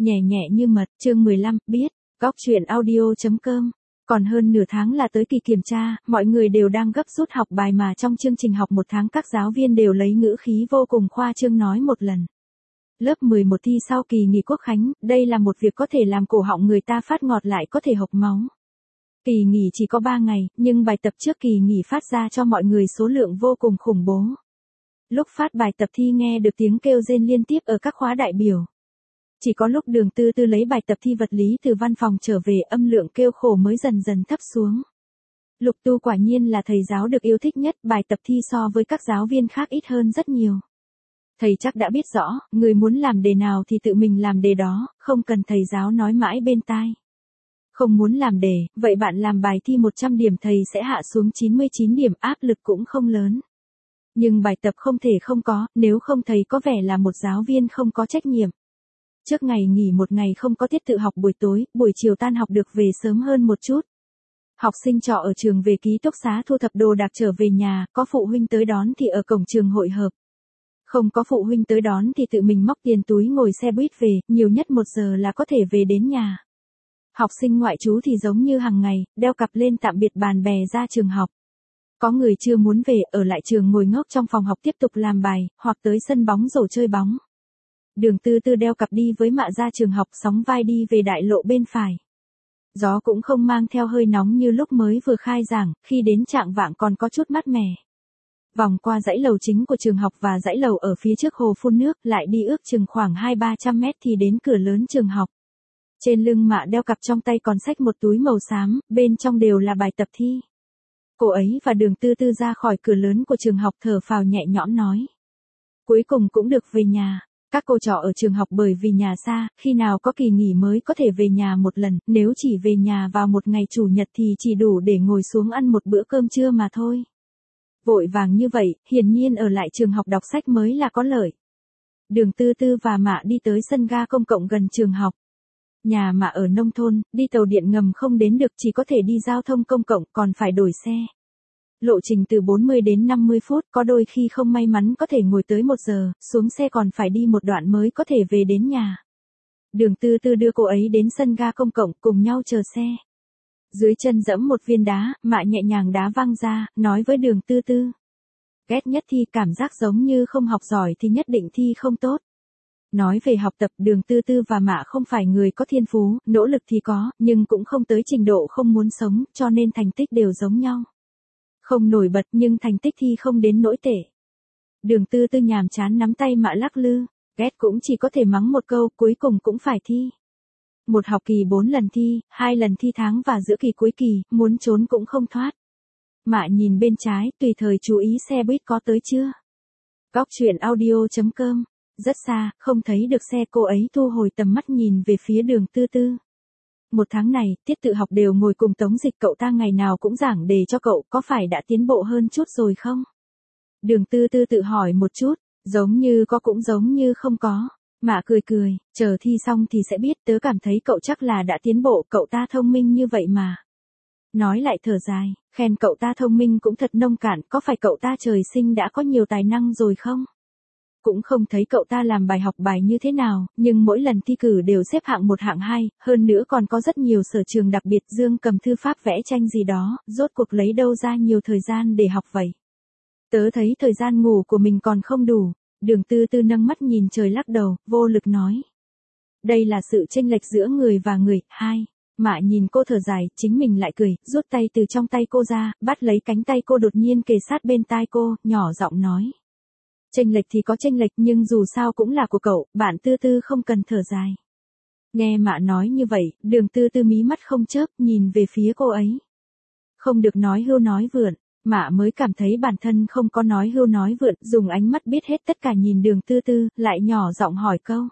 Nhẹ nhẹ như mật, chương 15, biết, góc truyện audio.com. Còn hơn nửa tháng là tới kỳ kiểm tra, mọi người đều đang gấp rút học bài mà trong chương trình học một tháng các giáo viên đều lấy ngữ khí vô cùng khoa trương nói một lần. Lớp 11 thi sau kỳ nghỉ Quốc khánh, đây là một việc có thể làm cổ họng người ta phát ngọt lại có thể hộc máu. Kỳ nghỉ chỉ có 3 ngày, nhưng bài tập trước kỳ nghỉ phát ra cho mọi người số lượng vô cùng khủng bố. Lúc phát bài tập thi nghe được tiếng kêu rên liên tiếp ở các khóa đại biểu. Chỉ có lúc Đường Tư Tư lấy bài tập thi vật lý từ văn phòng trở về, âm lượng kêu khổ mới dần dần thấp xuống. Lục Tu quả nhiên là thầy giáo được yêu thích nhất, bài tập thi so với các giáo viên khác ít hơn rất nhiều. Thầy chắc đã biết rõ, người muốn làm đề nào thì tự mình làm đề đó, không cần thầy giáo nói mãi bên tai. Không muốn làm đề, vậy bạn làm bài thi 100 điểm thầy sẽ hạ xuống 99 điểm, áp lực cũng không lớn. Nhưng bài tập không thể không có, nếu không thầy có vẻ là một giáo viên không có trách nhiệm. Trước ngày nghỉ một ngày không có tiết tự học buổi tối, buổi chiều tan học được về sớm hơn một chút. Học sinh trọ ở trường về ký túc xá thu thập đồ đạc trở về nhà, có phụ huynh tới đón thì ở cổng trường hội hợp. Không có phụ huynh tới đón thì tự mình móc tiền túi ngồi xe buýt về, nhiều nhất 1 giờ là có thể về đến nhà. Học sinh ngoại trú thì giống như hàng ngày, đeo cặp lên tạm biệt bạn bè ra trường học. Có người chưa muốn về, ở lại trường ngồi ngốc trong phòng học tiếp tục làm bài, hoặc tới sân bóng rổ chơi bóng. Đường Tư Tư đeo cặp đi với mạ ra trường học, sóng vai đi về đại lộ bên phải. Gió cũng không mang theo hơi nóng như lúc mới vừa khai giảng, khi đến chạng vạng còn có chút mát mẻ. Vòng qua dãy lầu chính của trường học và dãy lầu ở phía trước hồ phun nước, lại đi ước chừng khoảng 200-300 mét thì đến cửa lớn trường học. Trên lưng mạ đeo cặp, trong tay còn xách một túi màu xám, bên trong đều là bài tập thi. Cô ấy và Đường Tư Tư ra khỏi cửa lớn của trường học thở phào nhẹ nhõm nói. Cuối cùng cũng được về nhà. Các cô trò ở trường học bởi vì nhà xa, khi nào có kỳ nghỉ mới có thể về nhà một lần, nếu chỉ về nhà vào một ngày chủ nhật thì chỉ đủ để ngồi xuống ăn một bữa cơm trưa mà thôi. Vội vàng như vậy, hiển nhiên ở lại trường học đọc sách mới là có lợi. Đường Tư Tư và Mạ đi tới sân ga công cộng gần trường học. Nhà Mạ ở nông thôn, đi tàu điện ngầm không đến được, chỉ có thể đi giao thông công cộng, còn phải đổi xe. Lộ trình từ 40 đến 50 phút, có đôi khi không may mắn có thể ngồi tới 1 giờ, xuống xe còn phải đi một đoạn mới có thể về đến nhà. Đường Tư Tư đưa cô ấy đến sân ga công cộng, cùng nhau chờ xe. Dưới chân dẫm một viên đá, Mạ nhẹ nhàng đá văng ra, nói với Đường Tư Tư. Ghét nhất thi, cảm giác giống như không học giỏi thì nhất định thi không tốt. Nói về học tập, Đường Tư Tư và Mạ không phải người có thiên phú, nỗ lực thì có, nhưng cũng không tới trình độ không muốn sống, cho nên thành tích đều giống nhau. Không nổi bật nhưng thành tích thi không đến nỗi tệ. Đường Tư Tư nhàm chán nắm tay Mạ lắc lư, ghét cũng chỉ có thể mắng một câu, cuối cùng cũng phải thi. Một học kỳ 4 lần thi, 2 lần thi tháng và giữa kỳ cuối kỳ, muốn trốn cũng không thoát. Mạ nhìn bên trái, tùy thời chú ý xe buýt có tới chưa. Góc truyện audio.com. Rất xa, không thấy được xe, cô ấy thu hồi tầm mắt nhìn về phía Đường Tư Tư. Một tháng này, tiết tự học đều ngồi cùng Tống Dịch, cậu ta ngày nào cũng giảng đề cho cậu, có phải đã tiến bộ hơn chút rồi không? Đường Tư Tư tự hỏi một chút, giống như có cũng giống như không có. Mạ cười cười, chờ thi xong thì sẽ biết, tớ cảm thấy cậu chắc là đã tiến bộ, cậu ta thông minh như vậy mà. Nói lại thở dài, khen cậu ta thông minh cũng thật nông cạn, có phải cậu ta trời sinh đã có nhiều tài năng rồi không? Cũng không thấy cậu ta làm bài học bài như thế nào, nhưng mỗi lần thi cử đều xếp hạng 1 hạng 2, hơn nữa còn có rất nhiều sở trường đặc biệt. Dương cầm thư pháp vẽ tranh gì đó, rốt cuộc lấy đâu ra nhiều thời gian để học vậy. Tớ thấy thời gian ngủ của mình còn không đủ. Đường Tư Tư nâng mắt nhìn trời lắc đầu, vô lực nói. Đây là sự chênh lệch giữa người và người. Mạ nhìn cô thở dài, chính mình lại cười, rút tay từ trong tay cô ra, bắt lấy cánh tay cô đột nhiên kề sát bên tai cô, nhỏ giọng nói. Chênh lệch thì có chênh lệch, nhưng dù sao cũng là của cậu, bạn Tư Tư không cần thở dài. Nghe Mạ nói như vậy, Đường Tư Tư mí mắt không chớp, nhìn về phía cô ấy. Không được nói hưu nói vượn. Mạ mới cảm thấy bản thân không có nói hưu nói vượn, dùng ánh mắt biết hết tất cả nhìn Đường Tư Tư, lại nhỏ giọng hỏi câu.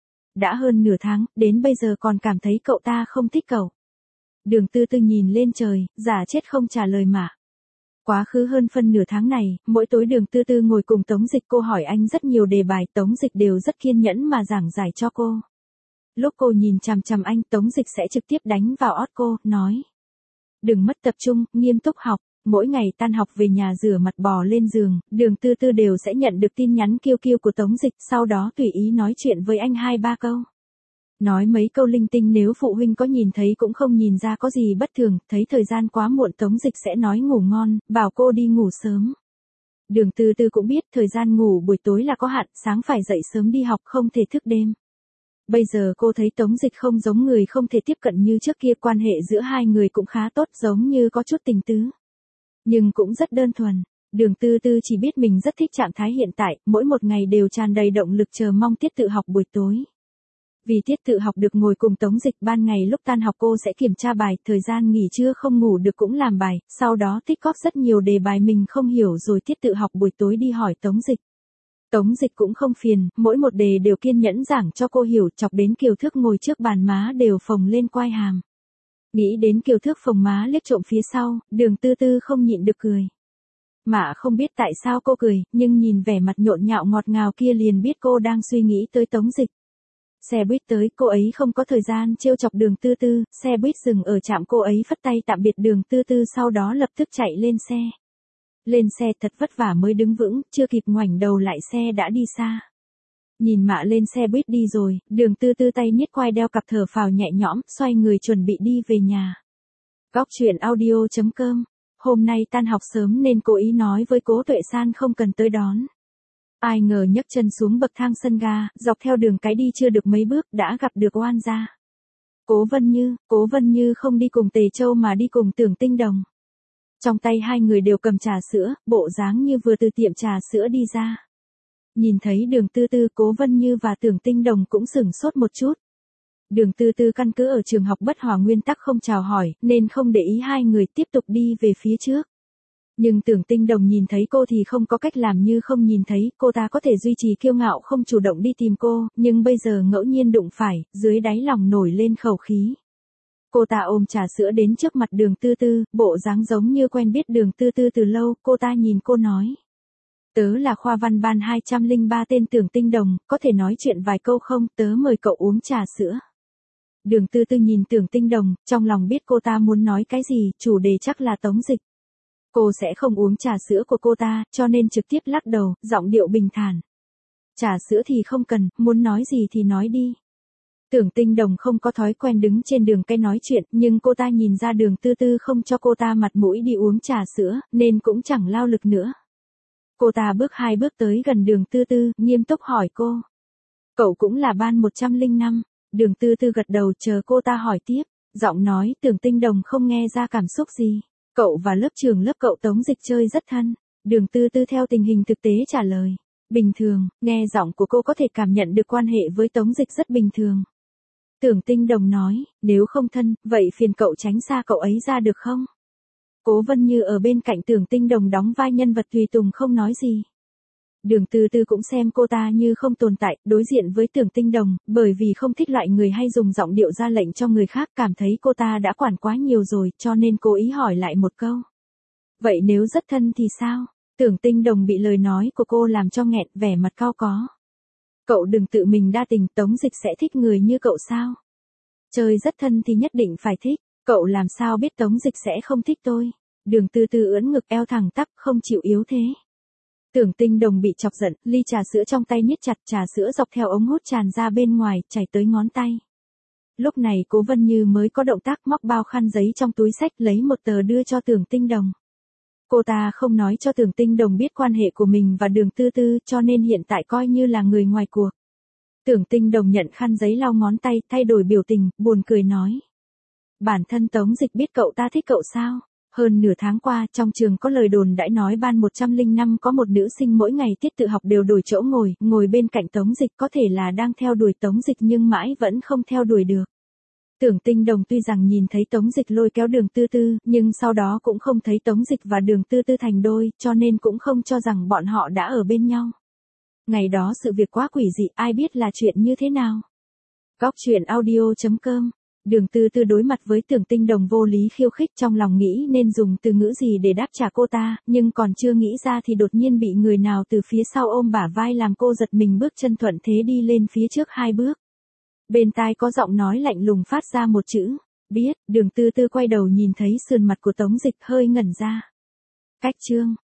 Đã hơn nửa tháng, đến bây giờ còn cảm thấy cậu ta không thích cậu. Đường Tư Tư nhìn lên trời, giả chết không trả lời Mạ. Quá khứ hơn phân nửa tháng này, mỗi tối Đường Tư Tư ngồi cùng Tống Dịch, cô hỏi anh rất nhiều đề bài, Tống Dịch đều rất kiên nhẫn mà giảng giải cho cô. Lúc cô nhìn chằm chằm anh, Tống Dịch sẽ trực tiếp đánh vào ót cô, nói. Đừng mất tập trung, nghiêm túc học. Mỗi ngày tan học về nhà rửa mặt bò lên giường, Đường Tư Tư đều sẽ nhận được tin nhắn kiêu kiêu của Tống Dịch, sau đó tùy ý nói chuyện với anh 2-3 câu. Nói mấy câu linh tinh nếu phụ huynh có nhìn thấy cũng không nhìn ra có gì bất thường, thấy thời gian quá muộn Tống Dịch sẽ nói ngủ ngon, bảo cô đi ngủ sớm. Đường Tư Tư cũng biết thời gian ngủ buổi tối là có hạn, sáng phải dậy sớm đi học không thể thức đêm. Bây giờ cô thấy Tống Dịch không giống người không thể tiếp cận như trước kia, quan hệ giữa hai người cũng khá tốt, giống như có chút tình tứ. Nhưng cũng rất đơn thuần. Đường Tư Tư chỉ biết mình rất thích trạng thái hiện tại, mỗi một ngày đều tràn đầy động lực chờ mong tiết tự học buổi tối. Vì tiết tự học được ngồi cùng Tống Dịch, ban ngày lúc tan học cô sẽ kiểm tra bài, thời gian nghỉ trưa không ngủ được cũng làm bài, sau đó tích góp rất nhiều đề bài mình không hiểu rồi tiết tự học buổi tối đi hỏi Tống Dịch. Tống Dịch cũng không phiền, mỗi một đề đều kiên nhẫn giảng cho cô hiểu, chọc đến Kiều Thước ngồi trước bàn má đều phồng lên quai hàm. Nghĩ đến Kiều Thước phồng má liếc trộm phía sau, Đường Tư Tư không nhịn được cười. Mà không biết tại sao cô cười, nhưng nhìn vẻ mặt nhộn nhạo ngọt ngào kia liền biết cô đang suy nghĩ tới Tống Dịch. Xe buýt tới, cô ấy không có thời gian trêu chọc Đường Tư Tư, xe buýt dừng ở trạm, cô ấy phất tay tạm biệt Đường Tư Tư sau đó lập tức chạy lên xe. Lên xe thật vất vả mới đứng vững, chưa kịp ngoảnh đầu lại xe đã đi xa. Nhìn mạ lên xe buýt đi rồi, Đường Tư Tư tay niết quai đeo cặp thở phào nhẹ nhõm, xoay người chuẩn bị đi về nhà. Góc truyện audio.com. Hôm nay tan học sớm nên cố ý nói với Cố Tuệ San không cần tới đón. Ai ngờ nhấc chân xuống bậc thang sân ga, dọc theo đường cái đi chưa được mấy bước đã gặp được Oan gia. Cố Vân Như không đi cùng Tề Châu mà đi cùng Tưởng Tinh Đồng. Trong tay hai người đều cầm trà sữa, bộ dáng như vừa từ tiệm trà sữa đi ra. Nhìn thấy Đường Tư Tư, Cố Vân Như và Tưởng Tinh Đồng cũng sửng sốt một chút. Đường Tư Tư căn cứ ở trường học bất hòa nguyên tắc không chào hỏi, nên không để ý hai người tiếp tục đi về phía trước. Nhưng Tưởng Tinh Đồng nhìn thấy cô thì không có cách làm như không nhìn thấy, cô ta có thể duy trì kiêu ngạo không chủ động đi tìm cô, nhưng bây giờ ngẫu nhiên đụng phải, dưới đáy lòng nổi lên khẩu khí. Cô ta ôm trà sữa đến trước mặt Đường Tư Tư, bộ dáng giống như quen biết Đường Tư Tư từ lâu, cô ta nhìn cô nói. Tớ là khoa văn ban 203 tên Tưởng Tinh Đồng, có thể nói chuyện vài câu không, tớ mời cậu uống trà sữa. Đường Tư Tư nhìn Tưởng Tinh Đồng, trong lòng biết cô ta muốn nói cái gì, chủ đề chắc là Tống Dịch. Cô sẽ không uống trà sữa của cô ta, cho nên trực tiếp lắc đầu, giọng điệu bình thản. Trà sữa thì không cần, muốn nói gì thì nói đi. Tưởng Tinh Đồng không có thói quen đứng trên đường cái nói chuyện, nhưng cô ta nhìn ra Đường Tư Tư không cho cô ta mặt mũi đi uống trà sữa, nên cũng chẳng lao lực nữa. Cô ta bước hai bước tới gần Đường Tư Tư, nghiêm túc hỏi cô. Cậu cũng là ban 105. Đường Tư Tư gật đầu chờ cô ta hỏi tiếp, giọng nói Tưởng Tinh Đồng không nghe ra cảm xúc gì. Cậu và lớp trưởng lớp cậu Tống Dịch chơi rất thân. Đường Tư Tư theo tình hình thực tế trả lời. Bình thường, nghe giọng của cô có thể cảm nhận được quan hệ với Tống Dịch rất bình thường. Tưởng Tinh Đồng nói, nếu không thân, vậy phiền cậu tránh xa cậu ấy ra được không? Cố Vân Như ở bên cạnh Tưởng Tinh Đồng đóng vai nhân vật tùy tùng không nói gì. Đường Tư Tư cũng xem cô ta như không tồn tại, đối diện với Tưởng Tinh Đồng, bởi vì không thích loại người hay dùng giọng điệu ra lệnh cho người khác, cảm thấy cô ta đã quản quá nhiều rồi, cho nên cố ý hỏi lại một câu. Vậy nếu rất thân thì sao? Tưởng Tinh Đồng bị lời nói của cô làm cho nghẹn, vẻ mặt cau có. Cậu đừng tự mình đa tình, Tống Dịch sẽ thích người như cậu sao? Chơi rất thân thì nhất định phải thích, cậu làm sao biết Tống Dịch sẽ không thích tôi? Đường Tư Tư ưỡn ngực eo thẳng tắp, không chịu yếu thế. Tưởng Tinh Đồng bị chọc giận, ly trà sữa trong tay niết chặt, trà sữa dọc theo ống hút tràn ra bên ngoài, chảy tới ngón tay. Lúc này Cố Vân Như mới có động tác móc bao khăn giấy trong túi xách lấy một tờ đưa cho Tưởng Tinh Đồng. Cô ta không nói cho Tưởng Tinh Đồng biết quan hệ của mình và Đường Tư Tư, cho nên hiện tại coi như là người ngoài cuộc. Tưởng Tinh Đồng nhận khăn giấy lau ngón tay, thay đổi biểu tình, buồn cười nói. Bản thân Tống Dịch biết cậu ta thích cậu sao? Hơn nửa tháng qua, trong trường có lời đồn đãi nói ban 105 có một nữ sinh mỗi ngày tiết tự học đều đổi chỗ ngồi bên cạnh Tống Dịch, có thể là đang theo đuổi Tống Dịch nhưng mãi vẫn không theo đuổi được. Tưởng Tinh Đồng tuy rằng nhìn thấy Tống Dịch lôi kéo Đường Tư Tư, nhưng sau đó cũng không thấy Tống Dịch và Đường Tư Tư thành đôi, cho nên cũng không cho rằng bọn họ đã ở bên nhau. Ngày đó sự việc quá quỷ dị, ai biết là chuyện như thế nào. Góc truyện audio.com. Đường Tư Tư đối mặt với Tưởng Tinh Đồng vô lý khiêu khích, trong lòng nghĩ nên dùng từ ngữ gì để đáp trả cô ta, nhưng còn chưa nghĩ ra thì đột nhiên bị người nào từ phía sau ôm bả vai làm cô giật mình, bước chân thuận thế đi lên phía trước hai bước. Bên tai có giọng nói lạnh lùng phát ra một chữ, biết. Đường Tư Tư quay đầu nhìn thấy sườn mặt của Tống Dịch hơi ngẩn ra. Cách chương.